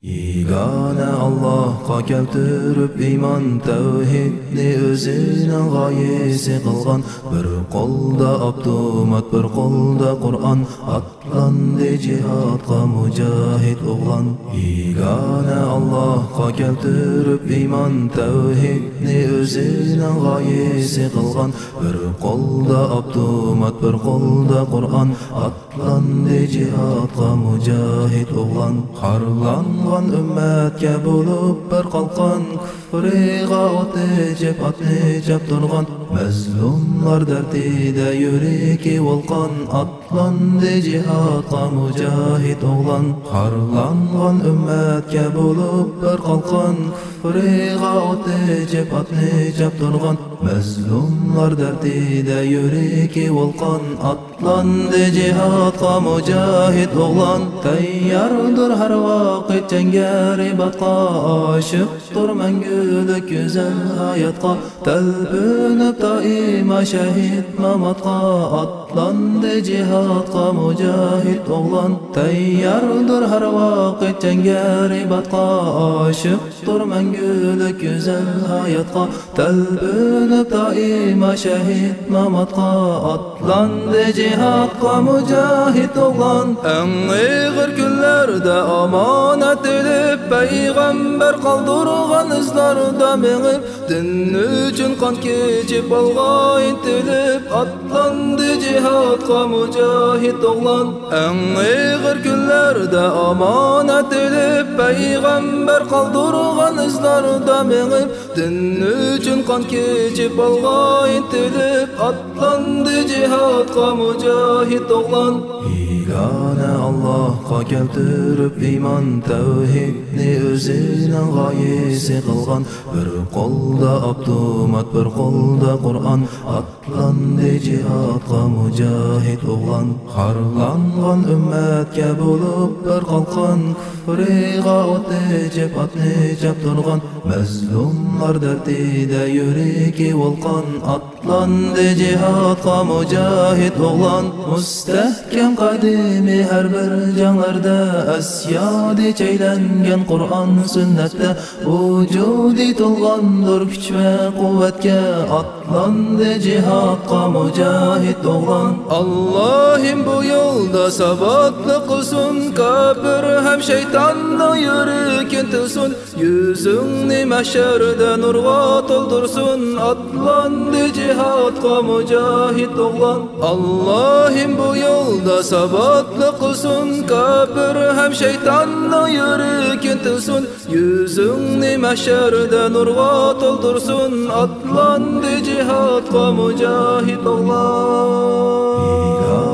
Yegana Allohga keltirib iymon tavhidni o'zining g'oyasi qilgan, bir qo'lda avtomat bir qo'lda Qur'on, atlandi jihodga mujohid o'g'lon. Yegana Allohga keltirib iymon tavhidni o'zining g'oyasi qilgan, bir qo'lda avtomat bir qo'lda Qur'on, atlandi jihodga mujohid o'g'lon. Harlangan ümmetke bulup bir qalqan, kufriga otejep atnejep turgan, mazlumlar derdide yüreki volkan, atlandı jihadga mujahid o'g'lon. Harlangan ümmetke bulup bir qalqan, kufriga otejep atnejep turgan, mazlumlar derdide yüreki volkan, atlandı jihadga mujahid o'g'lon. Tayyardır her vakit cengar ibatqa, aşıqdır mengülük güzel hayatqa, talpinib daima şehit mamatqa, atlandı jihadga mujahid o'g'lon. Tayyardır her vakit cengar ibatqa, aşıqdır mengülük güzel hayatqa, talpinib daima şehit mamatqa, atlandı jihadga mujahid o'g'lon. Ağır günlerde amanet edip peygamber kaldırgan izlarda meğip, din üçün kan keçip alga intilip, atlandı jihadga mujahid o'g'lon. Ağır günlerde amanet edip peygamber kaldırgan izlarda meğip, din üçün kan keçip alga intilip, atlandı jihadga mujahid o'g'lon. Yegana Allohga keltirib iymon tavhidni o'zining g'oyasi qilgan, bir qo'lda avtomat bir qo'lda Qur'on, atlandi jihadga mujahid o'g'lon. Harlangan ummatga bo'lib bir qalqan, kufriga otejep atnejep turgan, mazlumlar derdida yuragi volqon, atlandi jihadga mujahid o'g'lon. Mustahkam qadimi her bir canlarda, asyadi çeylengen Kur'an sünnette, vücudi to'lgandir kuch va quvvatga, atlandı jihadga mujahid o'g'lon. Allohim bu yo'lda sabatli qilsin, kafir ham shaytonni yurikin tilsin, yuzingni mahsharda nurga to'ldirsin, atlandı jihadga mujahid o'g'lon. Allohim bu yo'lda sabatli qilsin, kafir ham shaytonni yurikin tilsin, yuzingni mahsharda nurga to'ldirsin, atlandı jihadga mujahid o'g'lon.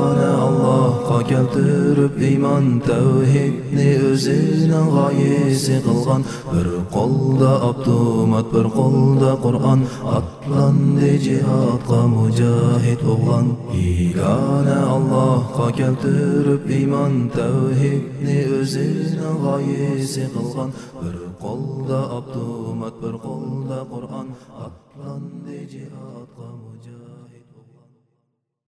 Allohga keltirib iymon tavhidni o'zining g'oyasi qilgan, bir qo'lda avtomat bir qo'lda Qur'on, atlandı jihadga mujahid o'g'lon. Yegana Allohga keltirib iymon tavhidni o'zining g'oyasi qilgan, bir qo'lda avtomat bir qo'lda Qur'on, atlandı jihadga mujahid